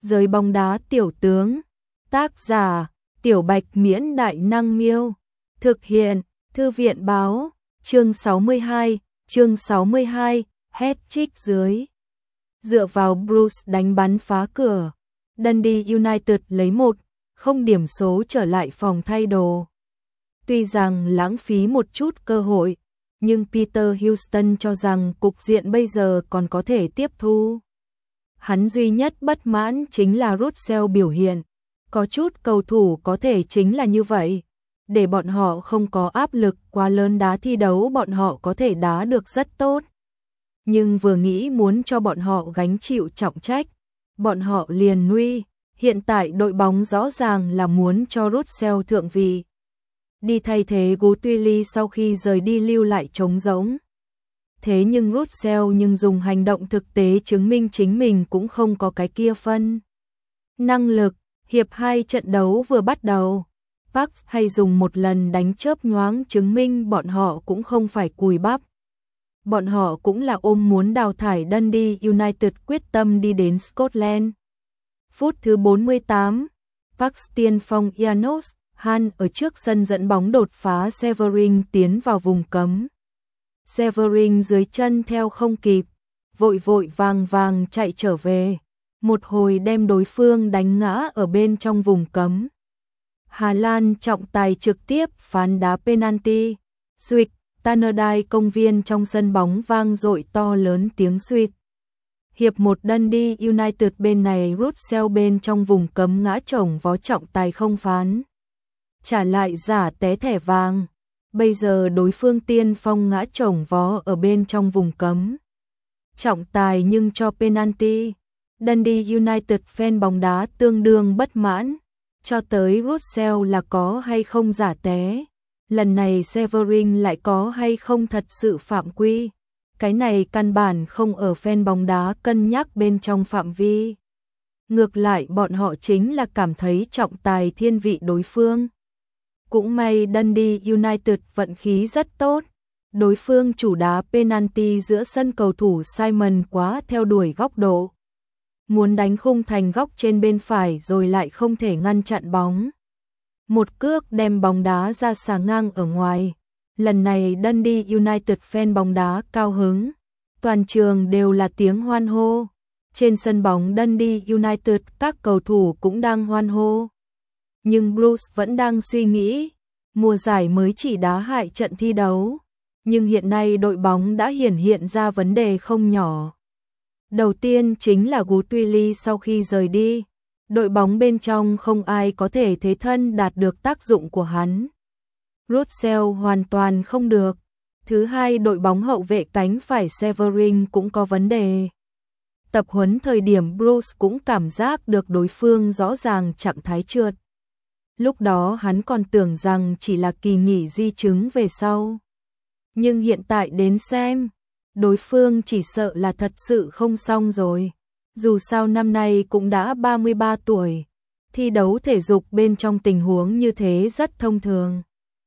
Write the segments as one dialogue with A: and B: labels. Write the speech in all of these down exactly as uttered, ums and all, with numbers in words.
A: Giới bóng đá tiểu tướng. Tác giả: Tiểu Bạch Miễn Đại Năng Miêu. Thực hiện: Thư viện báo. Chương sáu mươi hai, chương sáu mươi hai, hat-trick dưới. Dựa vào Bruce đánh bắn phá cửa, Dundee United lấy một không điểm số trở lại phòng thay đồ. Tuy rằng lãng phí một chút cơ hội, nhưng Peter Houston cho rằng cục diện bây giờ còn có thể tiếp thu. Hắn duy nhất bất mãn chính là Russell biểu hiện. Có chút cầu thủ có thể chính là như vậy. Để bọn họ không có áp lực quá lớn đá thi đấu, bọn họ có thể đá được rất tốt. Nhưng vừa nghĩ muốn cho bọn họ gánh chịu trọng trách, bọn họ liền nguy. Hiện tại đội bóng rõ ràng là muốn cho Russell thượng vị. Đi thay thế Guttili sau khi rời đi lưu lại trống rỗng. Thế nhưng Russell nhưng dùng hành động thực tế chứng minh chính mình cũng không có cái kia phân năng lực. Hiệp hai trận đấu vừa bắt đầu, Park hay dùng một lần đánh chớp nhoáng chứng minh bọn họ cũng không phải cùi bắp. Bọn họ cũng là ôm muốn đào thải Dundee United quyết tâm đi đến Scotland. Phút thứ bốn mươi tám, Park tiên phong Janos Han ở trước sân dẫn bóng đột phá Severin tiến vào vùng cấm. Severin dưới chân theo không kịp, vội vội vàng vàng chạy trở về. Một hồi đem đối phương đánh ngã ở bên trong vùng cấm. Hà Lan trọng tài trực tiếp phán đá penalty. Suýt, Tannerdie công viên trong sân bóng vang dội to lớn tiếng suýt. Hiệp một Dundee United bên này Russell bên trong vùng cấm ngã chồng vó, trọng tài không phán. Trả lại giả té thẻ vàng. Bây giờ đối phương tiên phong ngã chồng vó ở bên trong vùng cấm. Trọng tài nhưng cho penalty. Dundee United fan bóng đá tương đương bất mãn, cho tới Russell là có hay không giả té. Lần này Severin lại có hay không thật sự phạm quy. Cái này căn bản không ở fan bóng đá cân nhắc bên trong phạm vi. Ngược lại bọn họ chính là cảm thấy trọng tài thiên vị đối phương. Cũng may Dundee United vận khí rất tốt. Đối phương chủ đá penalty giữa sân, cầu thủ Simon quá theo đuổi góc độ. Muốn đánh khung thành góc trên bên phải rồi lại không thể ngăn chặn bóng. Một cước đem bóng đá ra xà ngang ở ngoài. Lần này Dundee United fan bóng đá cao hứng. Toàn trường đều là tiếng hoan hô. Trên sân bóng Dundee United các cầu thủ cũng đang hoan hô. Nhưng Bruce vẫn đang suy nghĩ. Mùa giải mới chỉ đá hại trận thi đấu. Nhưng hiện nay đội bóng đã hiển hiện ra vấn đề không nhỏ. Đầu tiên chính là Guttili sau khi rời đi, đội bóng bên trong không ai có thể thế thân đạt được tác dụng của hắn. Russell hoàn toàn không được. Thứ hai, đội bóng hậu vệ cánh phải Severin cũng có vấn đề. Tập huấn thời điểm Bruce cũng cảm giác được đối phương rõ ràng trạng thái trượt. Lúc đó hắn còn tưởng rằng chỉ là kỳ nghỉ di chứng về sau. Nhưng hiện tại đến xem, đối phương chỉ sợ là thật sự không xong rồi. Dù sao năm nay cũng đã ba mươi ba tuổi, thi đấu thể dục bên trong tình huống như thế rất thông thường.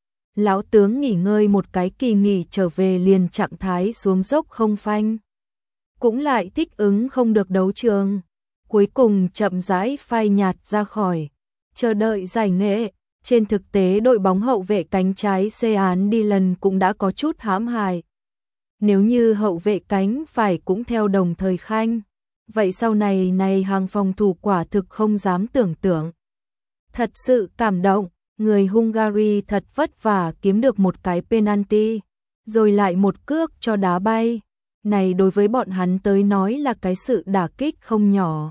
A: Lão tướng nghỉ ngơi một cái kỳ nghỉ trở về liền trạng thái xuống dốc không phanh. Cũng lại thích ứng không được đấu trường. Cuối cùng chậm rãi phai nhạt ra khỏi, chờ đợi giải nghệ. Trên thực tế đội bóng hậu vệ cánh trái Sean Dillon cũng đã có chút hãm hại. Nếu như hậu vệ cánh phải cũng theo đồng thời khanh, vậy sau này này hàng phòng thủ quả thực không dám tưởng tượng. Thật sự cảm động, người Hungary thật vất vả kiếm được một cái penalty, rồi lại một cước cho đá bay. Này đối với bọn hắn tới nói là cái sự đả kích không nhỏ.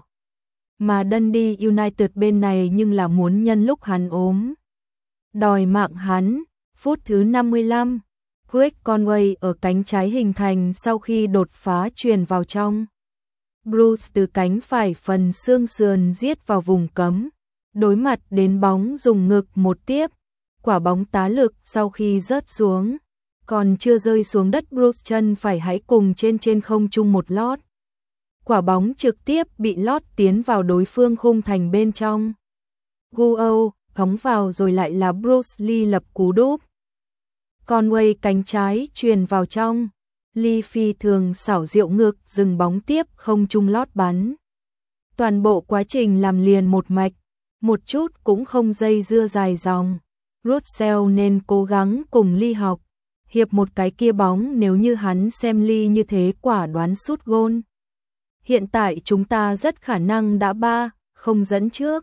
A: Mà Dundee United bên này nhưng là muốn nhân lúc hắn ốm, đòi mạng hắn. Phút thứ năm mươi lăm, Craig Conway ở cánh trái hình thành sau khi đột phá truyền vào trong. Bruce từ cánh phải phần xương sườn giết vào vùng cấm, đối mặt đến bóng dùng ngực một tiếp, quả bóng tá lực sau khi rớt xuống, còn chưa rơi xuống đất Bruce chân phải hãy cùng trên trên không trung một lót. Quả bóng trực tiếp bị lót tiến vào đối phương khung thành bên trong. Guo phóng vào rồi lại là Bruce Lee lập cú đúp. Conway cánh trái truyền vào trong, Lee phi thường xảo diệu ngược dừng bóng tiếp không trung lót bắn. Toàn bộ quá trình làm liền một mạch, một chút cũng không dây dưa dài dòng. Russell nên cố gắng cùng Lee học. Hiệp một cái kia bóng nếu như hắn xem Lee như thế quả đoán sút gôn. Hiện tại chúng ta rất khả năng đã ba không dẫn trước.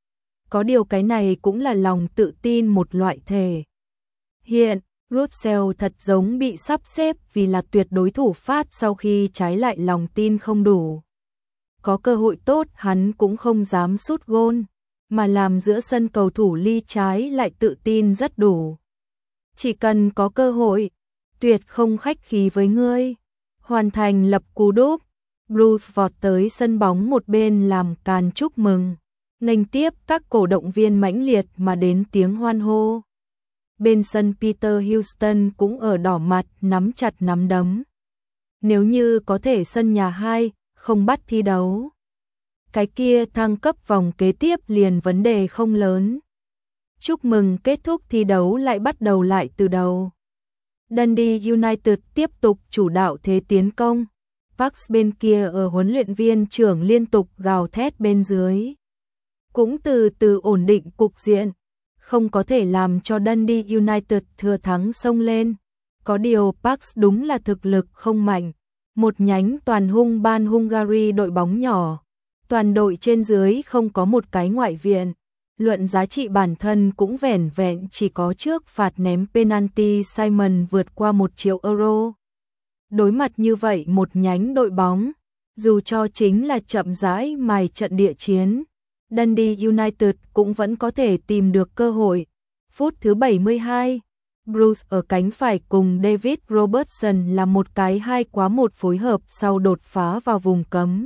A: Có điều cái này cũng là lòng tự tin một loại thể. Hiện, Russell thật giống bị sắp xếp vì là tuyệt đối thủ phát sau khi trái lại lòng tin không đủ. Có cơ hội tốt hắn cũng không dám sút gôn, mà làm giữa sân cầu thủ Lee trái lại tự tin rất đủ. Chỉ cần có cơ hội, tuyệt không khách khí với ngươi. Hoàn thành lập cú đúp, Bruce vọt tới sân bóng một bên làm càn chúc mừng. Nghênh tiếp các cổ động viên mãnh liệt mà đến tiếng hoan hô. Bên sân Peter Houston cũng ở đỏ mặt nắm chặt nắm đấm. Nếu như có thể sân nhà hai, không bắt thi đấu. Cái kia thăng cấp vòng kế tiếp liền vấn đề không lớn. Chúc mừng kết thúc thi đấu lại bắt đầu lại từ đầu. Dundee United tiếp tục chủ đạo thế tiến công. Bucks bên kia ở huấn luyện viên trưởng liên tục gào thét bên dưới. Cũng từ từ ổn định cục diện. Không có thể làm cho Dundee United thừa thắng xông lên. Có điều Bucks đúng là thực lực không mạnh. Một nhánh toàn hung ban Hungary đội bóng nhỏ. Toàn đội trên dưới không có một cái ngoại viện. Luận giá trị bản thân cũng vẻn vẹn chỉ có trước phạt ném penalty Simon vượt qua một triệu euro. Đối mặt như vậy một nhánh đội bóng, dù cho chính là chậm rãi mài trận địa chiến, Dundee United cũng vẫn có thể tìm được cơ hội. Phút thứ bảy mươi hai, Bruce ở cánh phải cùng David Robertson là một cái hai quá một phối hợp sau đột phá vào vùng cấm.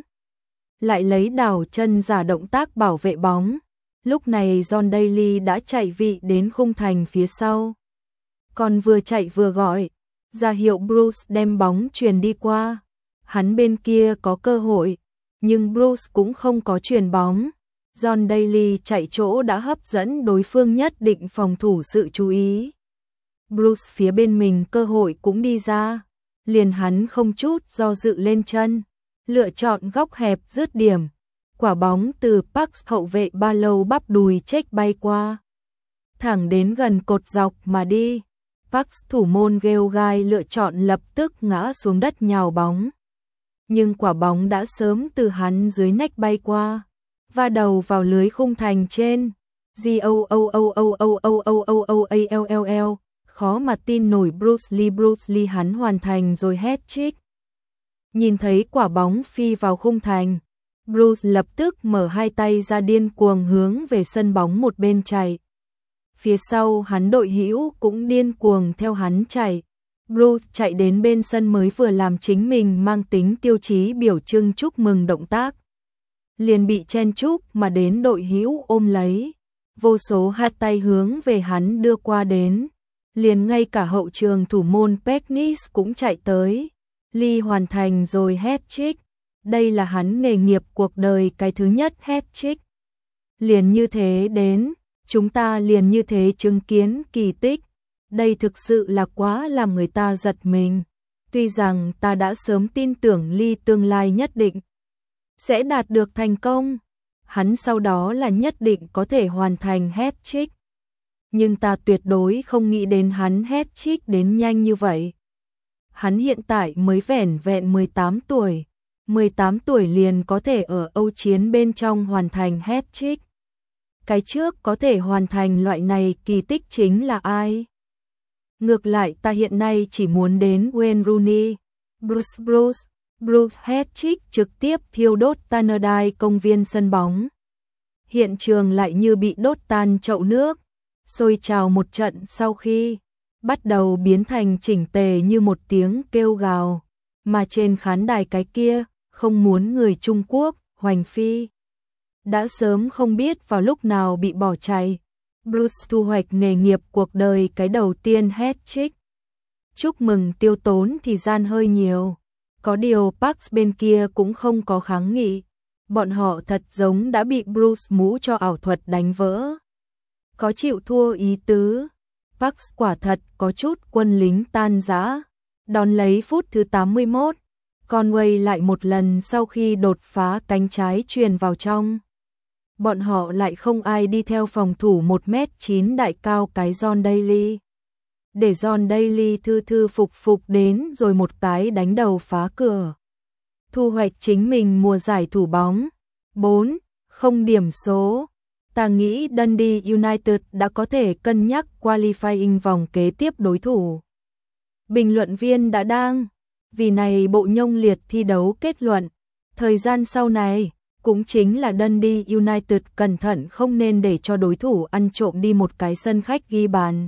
A: Lại lấy đảo chân giả động tác bảo vệ bóng. Lúc này John Daly đã chạy vị đến khung thành phía sau. Còn vừa chạy vừa gọi, ra hiệu Bruce đem bóng truyền đi qua. Hắn bên kia có cơ hội, nhưng Bruce cũng không có truyền bóng. John Daly chạy chỗ đã hấp dẫn đối phương nhất định phòng thủ sự chú ý. Bruce phía bên mình cơ hội cũng đi ra. Liền hắn không chút do dự lên chân. Lựa chọn góc hẹp dứt điểm. Quả bóng từ Bucks hậu vệ ba lâu bắp đùi check bay qua. Thẳng đến gần cột dọc mà đi. Bucks thủ môn Georgai lựa chọn lập tức ngã xuống đất nhào bóng. Nhưng quả bóng đã sớm từ hắn dưới nách bay qua. Va đầu vào lưới khung thành trên. G-O-O-O-O-O-O-O-O-A-L-L-L. Khó mà tin nổi Bruce Lee Bruce Lee hắn hoàn thành rồi hat-trick. Nhìn thấy quả bóng phi vào khung thành. Bruce lập tức mở hai tay ra điên cuồng hướng về sân bóng một bên chạy. Phía sau hắn đội hữu cũng điên cuồng theo hắn chạy. Bruce chạy đến bên sân mới vừa làm chính mình mang tính tiêu chí biểu trưng chúc mừng động tác. Liền bị chen chúc mà đến đội hữu ôm lấy. Vô số hạt tay hướng về hắn đưa qua đến. Liền ngay cả hậu trường thủ môn Peknis cũng chạy tới. Lee hoàn thành rồi hat-trick. Đây là hắn nghề nghiệp cuộc đời cái thứ nhất hat-trick. Liền như thế đến, chúng ta liền như thế chứng kiến kỳ tích. Đây thực sự là quá làm người ta giật mình. Tuy rằng ta đã sớm tin tưởng Lee tương lai nhất định sẽ đạt được thành công. Hắn sau đó là nhất định có thể hoàn thành hat-trick. Nhưng ta tuyệt đối không nghĩ đến hắn hat-trick đến nhanh như vậy. Hắn hiện tại mới vẻn vẹn mười tám tuổi. mười tám tuổi liền có thể ở Âu chiến bên trong hoàn thành hat-trick. Cái trước có thể hoàn thành loại này kỳ tích chính là ai? Ngược lại ta hiện nay chỉ muốn đến Wayne Rooney. Bruce Bruce, Bruce hat-trick trực tiếp thiêu đốt Tannadice công viên sân bóng. Hiện trường lại như bị đốt tan chậu nước. Sôi trào một trận sau khi bắt đầu biến thành chỉnh tề như một tiếng kêu gào. Mà trên khán đài cái kia, không muốn người Trung Quốc, Hoành Phi. Đã sớm không biết vào lúc nào bị bỏ chạy. Bruce thu hoạch nghề nghiệp cuộc đời cái đầu tiên hat-trick. Chúc mừng tiêu tốn thì gian hơi nhiều. Có điều Bucks bên kia cũng không có kháng nghị. Bọn họ thật giống đã bị Bruce mũ cho ảo thuật đánh vỡ. Có chịu thua ý tứ. Bucks quả thật có chút quân lính tan rã. Đón lấy phút thứ tám mươi mốt. Conway lại một lần sau khi đột phá cánh trái truyền vào trong. Bọn họ lại không ai đi theo phòng thủ một mét chín đại cao cái John Daly. Để John Daly thư thư phục phục đến rồi một cái đánh đầu phá cửa. Thu hoạch chính mình mùa giải thủ bóng. bốn không điểm số. Ta nghĩ Dundee United đã có thể cân nhắc qualifying vòng kế tiếp đối thủ. Bình luận viên đã đăng. Vì này bộ nhông liệt thi đấu kết luận. Thời gian sau này, cũng chính là Dundee United cẩn thận không nên để cho đối thủ ăn trộm đi một cái sân khách ghi bàn.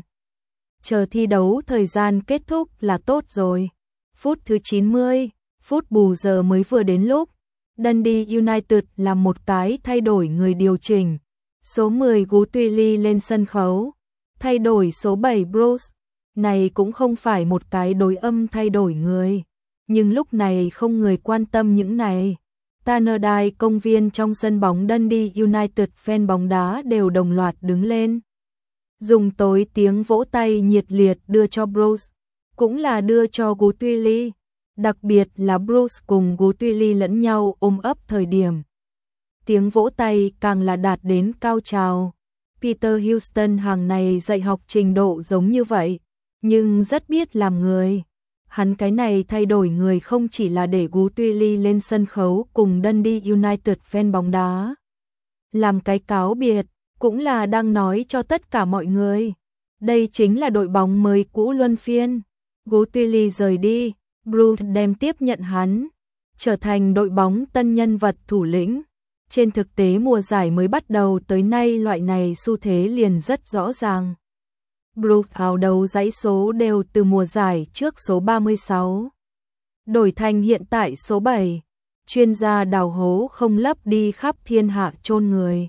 A: Chờ thi đấu thời gian kết thúc là tốt rồi. Phút thứ chín mươi, phút bù giờ mới vừa đến lúc. Dundee United làm một cái thay đổi người điều chỉnh. Số mười Guthrie lên sân khấu. Thay đổi số bảy Bruce. Này cũng không phải một cái đối âm thay đổi người. Nhưng lúc này không người quan tâm những này. Tannerdie công viên trong sân bóng Dundee United fan bóng đá đều đồng loạt đứng lên. Dùng tối tiếng vỗ tay nhiệt liệt đưa cho Bruce. Cũng là đưa cho Guthrie. Đặc biệt là Bruce cùng Guthrie lẫn nhau ôm ấp thời điểm. Tiếng vỗ tay càng là đạt đến cao trào. Peter Houston hàng này dạy học trình độ giống như vậy, nhưng rất biết làm người. Hắn cái này thay đổi người không chỉ là để Guthrie lên sân khấu cùng Dundee United fan bóng đá. Làm cái cáo biệt, cũng là đang nói cho tất cả mọi người. Đây chính là đội bóng mới cũ luân phiên. Guthrie rời đi, Bruce đem tiếp nhận hắn, trở thành đội bóng tân nhân vật thủ lĩnh. Trên thực tế mùa giải mới bắt đầu tới nay loại này xu thế liền rất rõ ràng. Bruce áo đầu dãy số đều từ mùa giải trước số ba mươi sáu. Đổi thành hiện tại số bảy. Chuyên gia đào hố không lấp đi khắp thiên hạ chôn người.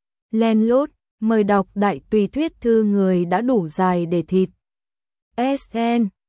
A: Len lút, mời đọc đại tùy thuyết thư người đã đủ dài để thịt. ét en